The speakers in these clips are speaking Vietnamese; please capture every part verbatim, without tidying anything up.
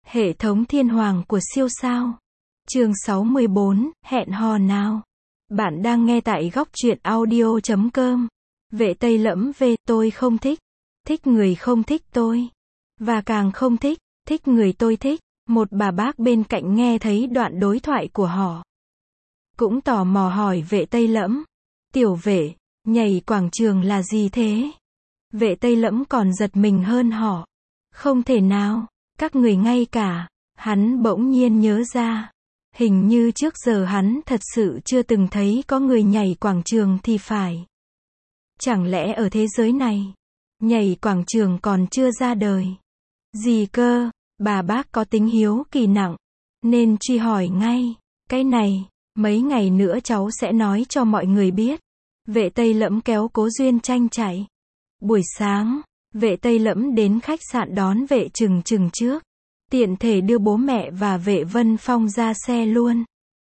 Hệ thống thiên hoàng của siêu sao. Chương sáu mươi bốn, hẹn hò nào. Bạn đang nghe tại góc truyện audio chấm com. Vệ Tây Lẫm về, tôi không thích. Thích người không thích tôi. Và càng không thích, thích người tôi thích. Một bà bác bên cạnh nghe thấy đoạn đối thoại của họ. Cũng tò mò hỏi Vệ Tây Lẫm. Tiểu Vệ, nhảy quảng trường là gì thế? Vệ Tây Lẫm còn giật mình hơn họ. Không thể nào, các người ngay cả. Hắn bỗng nhiên nhớ ra. Hình như trước giờ hắn thật sự chưa từng thấy có người nhảy quảng trường thì phải. Chẳng lẽ ở thế giới này, nhảy quảng trường còn chưa ra đời? Gì cơ? Bà bác có tính hiếu kỳ nặng, nên truy hỏi ngay. Cái này, mấy ngày nữa cháu sẽ nói cho mọi người biết. Vệ Tây Lẫm kéo Cố Duyên Tranh chạy. Buổi sáng, Vệ Tây Lẫm đến khách sạn đón Vệ Trừng Trừng trước. Tiện thể đưa bố mẹ và Vệ Vân Phong ra xe luôn.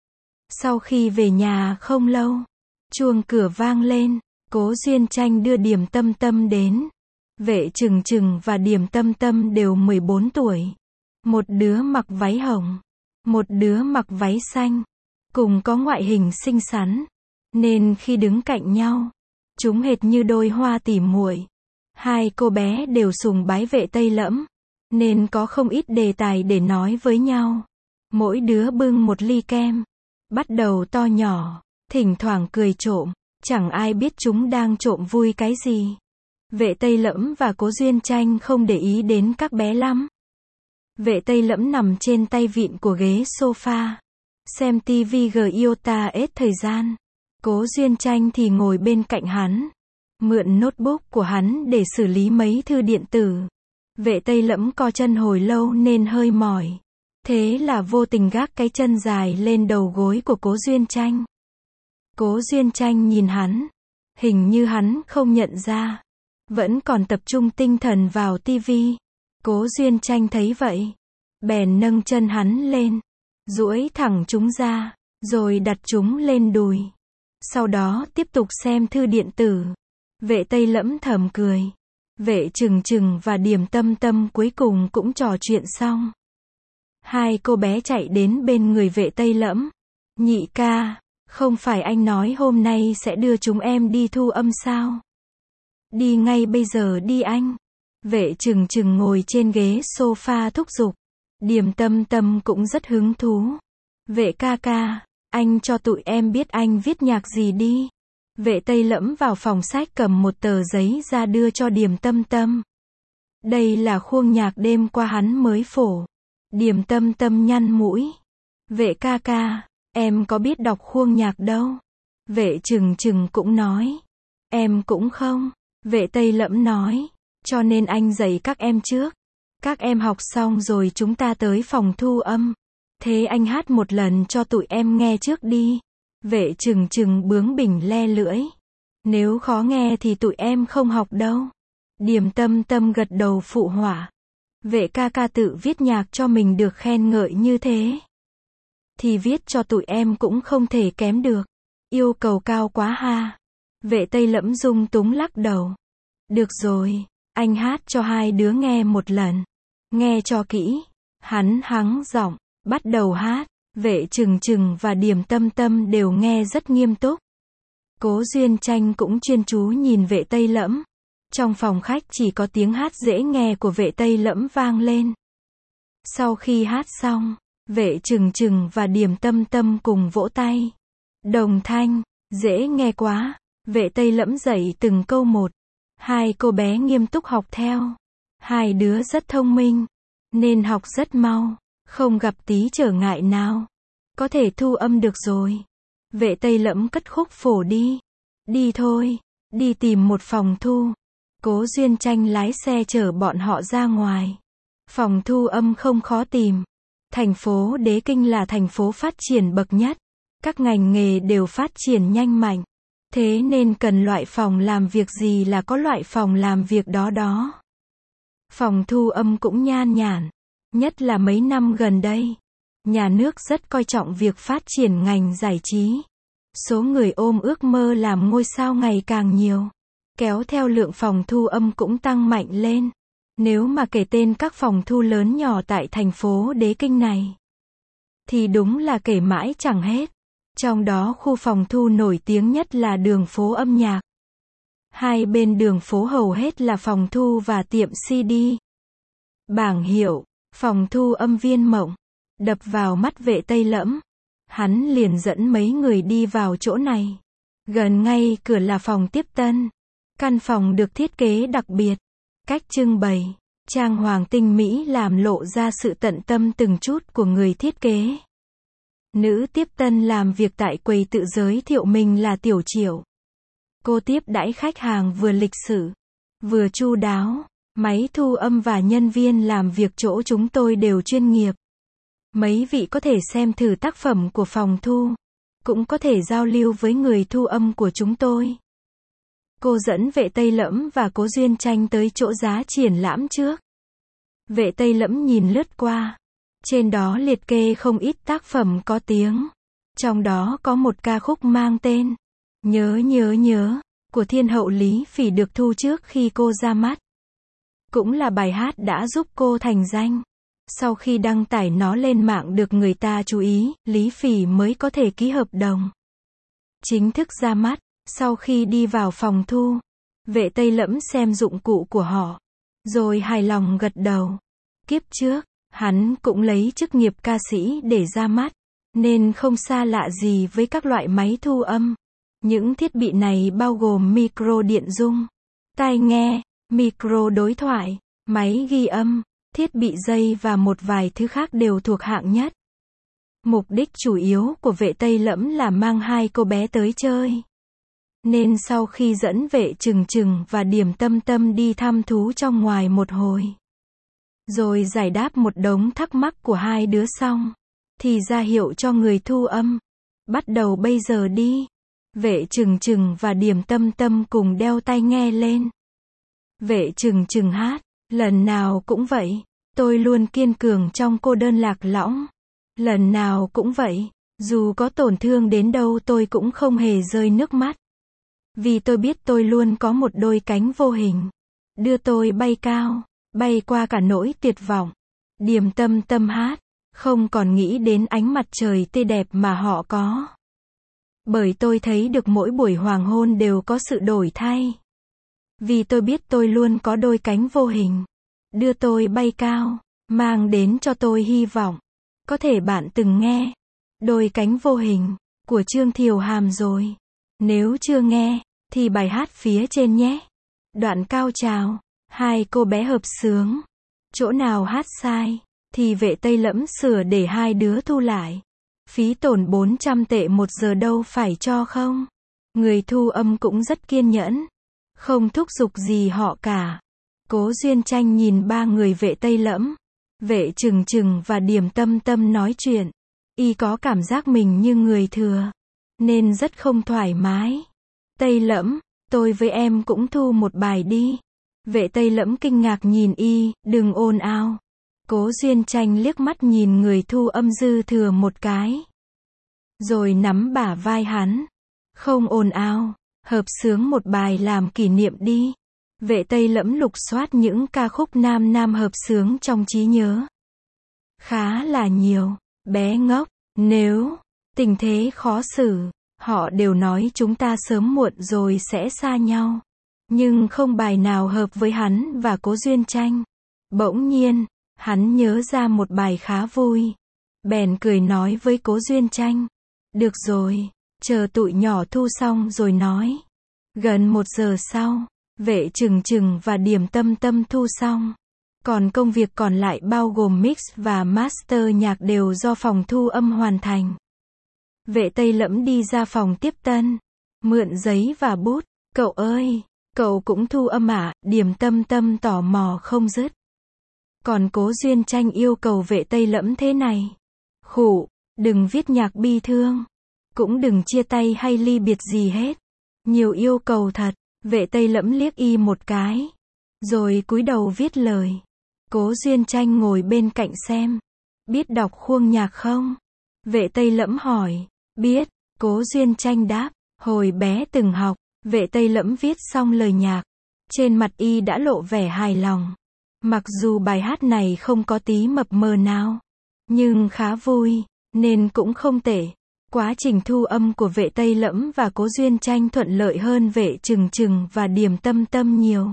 Sau khi về nhà không lâu, chuông cửa vang lên. Cố Duyên Tranh đưa Điềm Tâm Tâm đến. Vệ Trừng Trừng và Điềm Tâm Tâm đều mười bốn tuổi. Một đứa mặc váy hồng, một đứa mặc váy xanh, cùng có ngoại hình xinh xắn, nên khi đứng cạnh nhau, chúng hệt như đôi hoa tỉ muội. Hai cô bé đều sùng bái Vệ Tây Lẫm, nên có không ít đề tài để nói với nhau. Mỗi đứa bưng một ly kem, bắt đầu to nhỏ, thỉnh thoảng cười trộm, chẳng ai biết chúng đang trộm vui cái gì. Vệ Tây Lẫm và Cố Duyên Tranh không để ý đến các bé lắm. Vệ Tây Lẫm nằm trên tay vịn của ghế sofa, xem tivi Giota hết thời gian. Cố Duyên Tranh thì ngồi bên cạnh hắn, mượn notebook của hắn để xử lý mấy thư điện tử. Vệ Tây Lẫm co chân hồi lâu nên hơi mỏi. Thế là vô tình gác cái chân dài lên đầu gối của Cố Duyên Tranh. Cố Duyên Tranh nhìn hắn, hình như hắn không nhận ra, vẫn còn tập trung tinh thần vào tivi. Cố Duyên Tranh thấy vậy, bèn nâng chân hắn lên, duỗi thẳng chúng ra, rồi đặt chúng lên đùi. Sau đó tiếp tục xem thư điện tử. Vệ Tây Lẫm thầm cười. Vệ Trừng Trừng và Điềm Tâm Tâm cuối cùng cũng trò chuyện xong. Hai cô bé chạy đến bên người Vệ Tây Lẫm. Nhị ca, không phải anh nói hôm nay sẽ đưa chúng em đi thu âm sao? Đi ngay bây giờ đi anh. Vệ Trừng Trừng ngồi trên ghế sofa thúc giục. Điềm Tâm Tâm cũng rất hứng thú. Vệ ca ca, anh cho tụi em biết anh viết nhạc gì đi. Vệ Tây Lẫm vào phòng sách cầm một tờ giấy ra đưa cho Điềm Tâm Tâm. Đây là khuôn nhạc đêm qua hắn mới phổ. Điềm Tâm Tâm nhăn mũi. Vệ ca ca, em có biết đọc khuôn nhạc đâu. Vệ Trừng Trừng cũng nói. Em cũng không. Vệ Tây Lẫm nói. Cho nên anh dạy các em trước. Các em học xong rồi chúng ta tới phòng thu âm. Thế anh hát một lần cho tụi em nghe trước đi. Vệ Trừng Trừng bướng bỉnh le lưỡi. Nếu khó nghe thì tụi em không học đâu. Điềm Tâm Tâm gật đầu phụ họa. Vệ ca ca tự viết nhạc cho mình được khen ngợi như thế, thì viết cho tụi em cũng không thể kém được. Yêu cầu cao quá ha. Vệ Tây Lẫm dung túng lắc đầu. Được rồi, anh hát cho hai đứa nghe một lần. Nghe cho kỹ. Hắn hắng giọng, bắt đầu hát. Vệ Trừng Trừng và Điềm Tâm Tâm đều nghe rất nghiêm túc. Cố Duyên Tranh cũng chuyên chú nhìn Vệ Tây Lẫm. Trong phòng khách chỉ có tiếng hát dễ nghe của Vệ Tây Lẫm vang lên. Sau khi hát xong, Vệ Trừng Trừng và Điềm Tâm Tâm cùng vỗ tay. Đồng thanh, dễ nghe quá. Vệ Tây Lẫm dạy từng câu một. Hai cô bé nghiêm túc học theo. Hai đứa rất thông minh, nên học rất mau, không gặp tí trở ngại nào. Có thể thu âm được rồi. Vệ Tây Lẫm cất khúc phổ đi. Đi thôi, đi tìm một phòng thu. Cố Duyên Tranh lái xe chở bọn họ ra ngoài. Phòng thu âm không khó tìm. Thành phố Đế Kinh là thành phố phát triển bậc nhất. Các ngành nghề đều phát triển nhanh mạnh. Thế nên cần loại phòng làm việc gì là có loại phòng làm việc đó đó. Phòng thu âm cũng nhan nhản. Nhất là mấy năm gần đây, nhà nước rất coi trọng việc phát triển ngành giải trí. Số người ôm ước mơ làm ngôi sao ngày càng nhiều, kéo theo lượng phòng thu âm cũng tăng mạnh lên. Nếu mà kể tên các phòng thu lớn nhỏ tại thành phố Đế Kinh này, thì đúng là kể mãi chẳng hết. Trong đó khu phòng thu nổi tiếng nhất là đường phố âm nhạc. Hai bên đường phố hầu hết là phòng thu và tiệm xê đê. Bảng hiệu, phòng thu âm Viên Mộng, đập vào mắt Vệ Tây Lẫm. Hắn liền dẫn mấy người đi vào chỗ này. Gần ngay cửa là phòng tiếp tân. Căn phòng được thiết kế đặc biệt. Cách trưng bày, trang hoàng tinh mỹ làm lộ ra sự tận tâm từng chút của người thiết kế. Nữ tiếp tân làm việc tại quầy tự giới thiệu mình là Tiểu Triệu. Cô tiếp đãi khách hàng vừa lịch sự, vừa chu đáo. Máy thu âm và nhân viên làm việc chỗ chúng tôi đều chuyên nghiệp. Mấy vị có thể xem thử tác phẩm của phòng thu, cũng có thể giao lưu với người thu âm của chúng tôi. Cô dẫn Vệ Tây Lẫm và Cố Duyên Tranh tới chỗ giá triển lãm trước. Vệ Tây Lẫm nhìn lướt qua. Trên đó liệt kê không ít tác phẩm có tiếng. Trong đó có một ca khúc mang tên Nhớ nhớ nhớ, của Thiên hậu Lý Phỉ được thu trước khi cô ra mắt. Cũng là bài hát đã giúp cô thành danh. Sau khi đăng tải nó lên mạng được người ta chú ý, Lý Phỉ mới có thể ký hợp đồng chính thức ra mắt. Sau khi đi vào phòng thu, Vệ Tây Lẫm xem dụng cụ của họ, rồi hài lòng gật đầu. Kiếp trước, hắn cũng lấy chức nghiệp ca sĩ để ra mắt, nên không xa lạ gì với các loại máy thu âm. Những thiết bị này bao gồm micro điện dung, tai nghe, micro đối thoại, máy ghi âm, thiết bị dây và một vài thứ khác đều thuộc hạng nhất. Mục đích chủ yếu của Vệ Tây Lẫm là mang hai cô bé tới chơi. Nên sau khi dẫn Vệ Trừng Trừng và Điểm Tâm Tâm đi thăm thú trong ngoài một hồi, rồi giải đáp một đống thắc mắc của hai đứa xong, thì ra hiệu cho người thu âm. Bắt đầu bây giờ đi. Vệ Trừng Trừng và Điểm Tâm Tâm cùng đeo tai nghe lên. Vệ Trừng Trừng hát, lần nào cũng vậy, tôi luôn kiên cường trong cô đơn lạc lõng. Lần nào cũng vậy, dù có tổn thương đến đâu tôi cũng không hề rơi nước mắt. Vì tôi biết tôi luôn có một đôi cánh vô hình, đưa tôi bay cao, bay qua cả nỗi tuyệt vọng. Điểm Tâm Tâm hát, không còn nghĩ đến ánh mặt trời tươi đẹp mà họ có. Bởi tôi thấy được mỗi buổi hoàng hôn đều có sự đổi thay. Vì tôi biết tôi luôn có đôi cánh vô hình, đưa tôi bay cao, mang đến cho tôi hy vọng. Có thể bạn từng nghe Đôi Cánh Vô Hình của Trương Thiều Hàm rồi. Nếu chưa nghe, thì bài hát phía trên nhé. Đoạn cao trào, hai cô bé hợp xướng. Chỗ nào hát sai, thì Vệ Tây Lẫm sửa để hai đứa thu lại. Phí tổn bốn trăm tệ một giờ đâu phải cho không. Người thu âm cũng rất kiên nhẫn, không thúc giục gì họ cả. Cố Duyên Tranh nhìn ba người Vệ Tây Lẫm, Vệ Trừng Trừng và Điểm Tâm Tâm nói chuyện. Y có cảm giác mình như người thừa, nên rất không thoải mái. Tây Lẫm, tôi với em cũng thu một bài đi. Vệ Tây Lẫm kinh ngạc nhìn Y, đừng ồn ào. Cố Duyên Tranh liếc mắt nhìn người thu âm dư thừa một cái, rồi nắm bả vai hắn. Không ồn ào, hợp xướng một bài làm kỷ niệm đi. Vệ Tây Lẫm lục soát những ca khúc nam nam hợp xướng trong trí nhớ. Khá là nhiều. Bé ngốc, nếu tình thế khó xử, họ đều nói chúng ta sớm muộn rồi sẽ xa nhau. Nhưng không bài nào hợp với hắn và Cố Duyên Tranh. Bỗng nhiên, hắn nhớ ra một bài khá vui. Bèn cười nói với Cố Duyên Tranh. Được rồi, chờ tụi nhỏ thu xong rồi nói. Gần một giờ sau, Vệ Trừng Trừng và Điểm Tâm Tâm thu xong. Còn công việc còn lại bao gồm mix và master nhạc đều do phòng thu âm hoàn thành. Vệ Tây Lẫm đi ra phòng tiếp tân, mượn giấy và bút. Cậu ơi, cậu cũng thu âm à? Điểm Tâm Tâm tò mò không dứt. Còn Cố Duyên Tranh yêu cầu Vệ Tây Lẫm thế này. Khụ, đừng viết nhạc bi thương. Cũng đừng chia tay hay ly biệt gì hết. Nhiều yêu cầu thật. Vệ Tây Lẫm liếc Y một cái, rồi cúi đầu viết lời. Cố Duyên Tranh ngồi bên cạnh xem. Biết đọc khuôn nhạc không? Vệ Tây Lẫm hỏi. Biết, Cố Duyên Tranh đáp. Hồi bé từng học. Vệ Tây Lẫm viết xong lời nhạc, trên mặt Y đã lộ vẻ hài lòng. Mặc dù bài hát này không có tí mập mờ nào, nhưng khá vui, nên cũng không tệ. Quá trình thu âm của Vệ Tây Lẫm và Cố Duyên Tranh thuận lợi hơn Vệ Trừng Trừng và Điềm Tâm Tâm nhiều.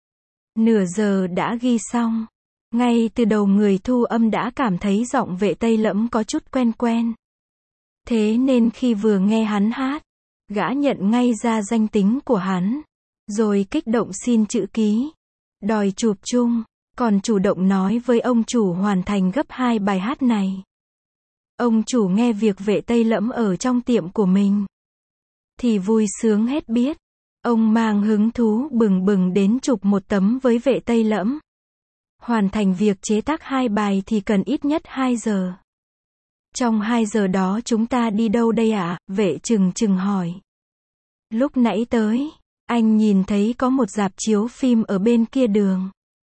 Nửa giờ đã ghi xong. Ngay từ đầu người thu âm đã cảm thấy giọng Vệ Tây Lẫm có chút quen quen. Thế nên khi vừa nghe hắn hát, gã nhận ngay ra danh tính của hắn, rồi kích động xin chữ ký, đòi chụp chung, còn chủ động nói với ông chủ hoàn thành gấp hai bài hát này. Ông chủ nghe việc Vệ Tây Lẫm ở trong tiệm của mình thì vui sướng hết biết. Ông mang hứng thú bừng bừng đến chụp một tấm với Vệ Tây Lẫm. Hoàn thành việc chế tác hai bài thì cần ít nhất hai giờ. Trong hai giờ đó chúng ta đi đâu đây ạ? Vệ Trừng Trừng hỏi. Lúc nãy tới, anh nhìn thấy có một rạp chiếu phim ở bên kia đường.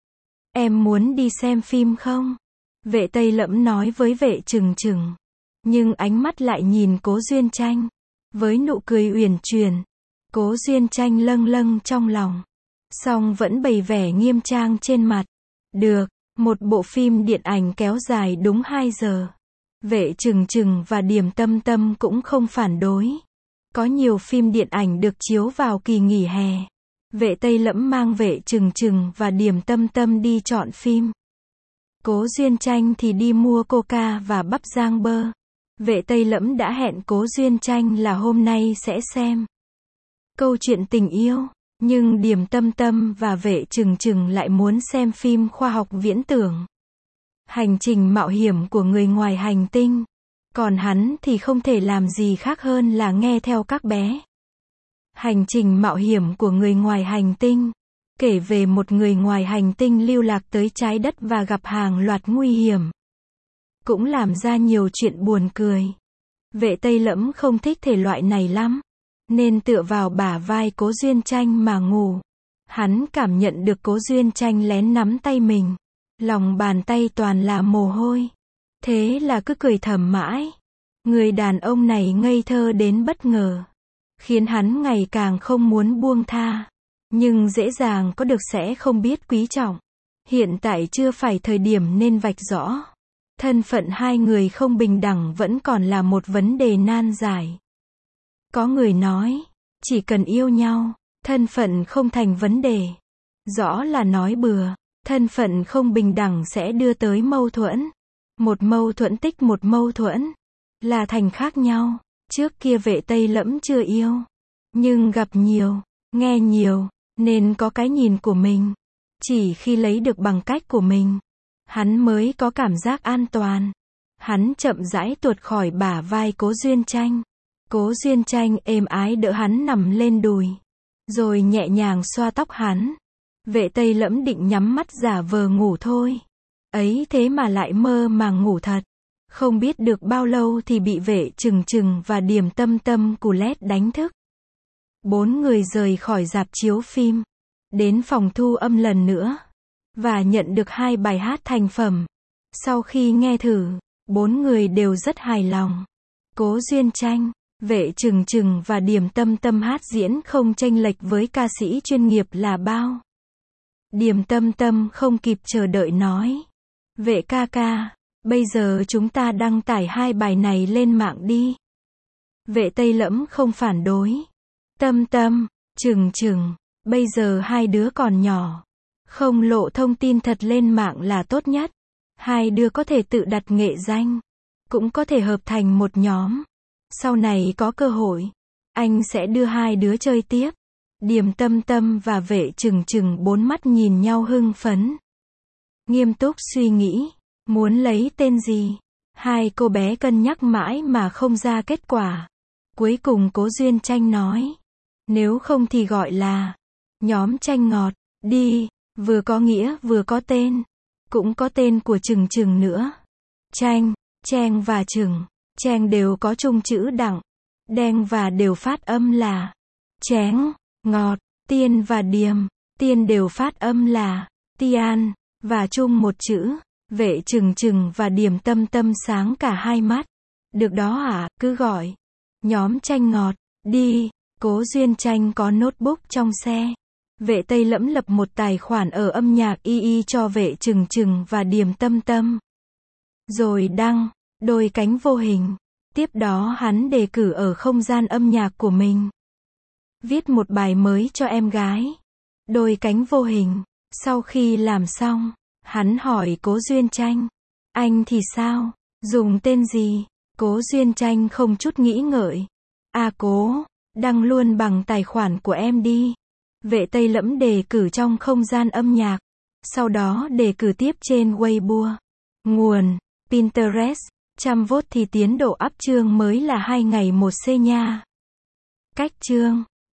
Em muốn đi xem phim không? Vệ Tây Lẫm nói với Vệ Trừng Trừng. Nhưng ánh mắt lại nhìn Cố Duyên Tranh, với nụ cười uyển chuyển. Cố Duyên Tranh lâng lâng trong lòng, song vẫn bày vẻ nghiêm trang trên mặt. Được, một bộ phim điện ảnh kéo dài đúng hai giờ. Vệ Trừng Trừng và Điềm Tâm Tâm cũng không phản đối. Có nhiều phim điện ảnh được chiếu vào kỳ nghỉ hè. Vệ Tây Lẫm mang Vệ Trừng Trừng và Điềm Tâm Tâm đi chọn phim. Cố Duyên Tranh thì đi mua coca và bắp rang bơ. Vệ Tây Lẫm đã hẹn Cố Duyên Tranh là hôm nay sẽ xem câu chuyện tình yêu, nhưng Điềm Tâm Tâm và Vệ Trừng Trừng lại muốn xem phim khoa học viễn tưởng. Hành trình mạo hiểm của người ngoài hành tinh. Còn hắn thì không thể làm gì khác hơn là nghe theo các bé. Hành trình mạo hiểm của người ngoài hành tinh, kể về một người ngoài hành tinh lưu lạc tới trái đất và gặp hàng loạt nguy hiểm. Cũng làm ra nhiều chuyện buồn cười. Vệ Tây Lẫm không thích thể loại này lắm, nên tựa vào bả vai Cố Duyên Tranh mà ngủ. Hắn cảm nhận được Cố Duyên Tranh lén nắm tay mình. Lòng bàn tay toàn là mồ hôi. Thế là cứ cười thầm mãi. Người đàn ông này ngây thơ đến bất ngờ, khiến hắn ngày càng không muốn buông tha. Nhưng dễ dàng có được sẽ không biết quý trọng. Hiện tại chưa phải thời điểm nên vạch rõ. Thân phận hai người không bình đẳng vẫn còn là một vấn đề nan giải. Có người nói, chỉ cần yêu nhau, thân phận không thành vấn đề. Rõ là nói bừa, thân phận không bình đẳng sẽ đưa tới mâu thuẫn. Một mâu thuẫn tích một mâu thuẫn, là thành khác nhau. Trước kia Vệ Tây Lẫm chưa yêu, nhưng gặp nhiều, nghe nhiều, nên có cái nhìn của mình. Chỉ khi lấy được bằng cách của mình, hắn mới có cảm giác an toàn. Hắn chậm rãi tuột khỏi bả vai Cố Duyên Tranh. Cố Duyên Tranh êm ái đỡ hắn nằm lên đùi, rồi nhẹ nhàng xoa tóc hắn. Vệ Tây Lẫm định nhắm mắt giả vờ ngủ thôi. Ấy thế mà lại mơ màng ngủ thật. Không biết được bao lâu thì bị Vệ Trừng Trừng và Điềm Tâm Tâm cù lét đánh thức. Bốn người rời khỏi rạp chiếu phim, đến phòng thu âm lần nữa, và nhận được hai bài hát thành phẩm. Sau khi nghe thử, bốn người đều rất hài lòng. Cố Duyên Tranh, Vệ Trừng Trừng và Điềm Tâm Tâm hát diễn không chênh lệch với ca sĩ chuyên nghiệp là bao. Điềm Tâm Tâm không kịp chờ đợi nói. Vệ ca ca, bây giờ chúng ta đăng tải hai bài này lên mạng đi. Vệ Tây Lẫm không phản đối. Tâm Tâm, Trừng Trừng, bây giờ hai đứa còn nhỏ, không lộ thông tin thật lên mạng là tốt nhất. Hai đứa có thể tự đặt nghệ danh, cũng có thể hợp thành một nhóm. Sau này có cơ hội, anh sẽ đưa hai đứa chơi tiếp. Điềm Tâm Tâm và Vệ Trừng Trừng bốn mắt nhìn nhau hưng phấn. Nghiêm túc suy nghĩ, muốn lấy tên gì. Hai cô bé cân nhắc mãi mà không ra kết quả. Cuối cùng Cố Duyên Tranh nói, nếu không thì gọi là nhóm Tranh Ngọt đi, vừa có nghĩa vừa có tên, cũng có tên của Trừng Trừng nữa. Tranh, Cheng và Trừng, Cheng đều có chung chữ đặng, đen và đều phát âm là chén. Ngọt, Tiên và Điềm, Tiên đều phát âm là Tian, và chung một chữ. Vệ Trừng Trừng và Điềm Tâm Tâm sáng cả hai mắt. Được đó à, cứ gọi nhóm Tranh Ngọt đi. Cố Duyên Tranh có notebook trong xe, Vệ Tây Lẫm lập một tài khoản ở âm nhạc y y cho Vệ Trừng Trừng và Điềm Tâm Tâm. Rồi đăng, đôi cánh vô hình. Tiếp đó hắn đề cử ở không gian âm nhạc của mình. Viết một bài mới cho em gái. Đôi cánh vô hình. Sau khi làm xong, hắn hỏi Cố Duyên Tranh. Anh thì sao? Dùng tên gì? Cố Duyên Tranh không chút nghĩ ngợi. À Cố, đăng luôn bằng tài khoản của em đi. Vệ Tây Lẫm đề cử trong không gian âm nhạc. Sau đó đề cử tiếp trên Weibo. Nguồn, Pinterest. Trăm vote thì tiến độ up chương mới là hai ngày một c nha. Cách chương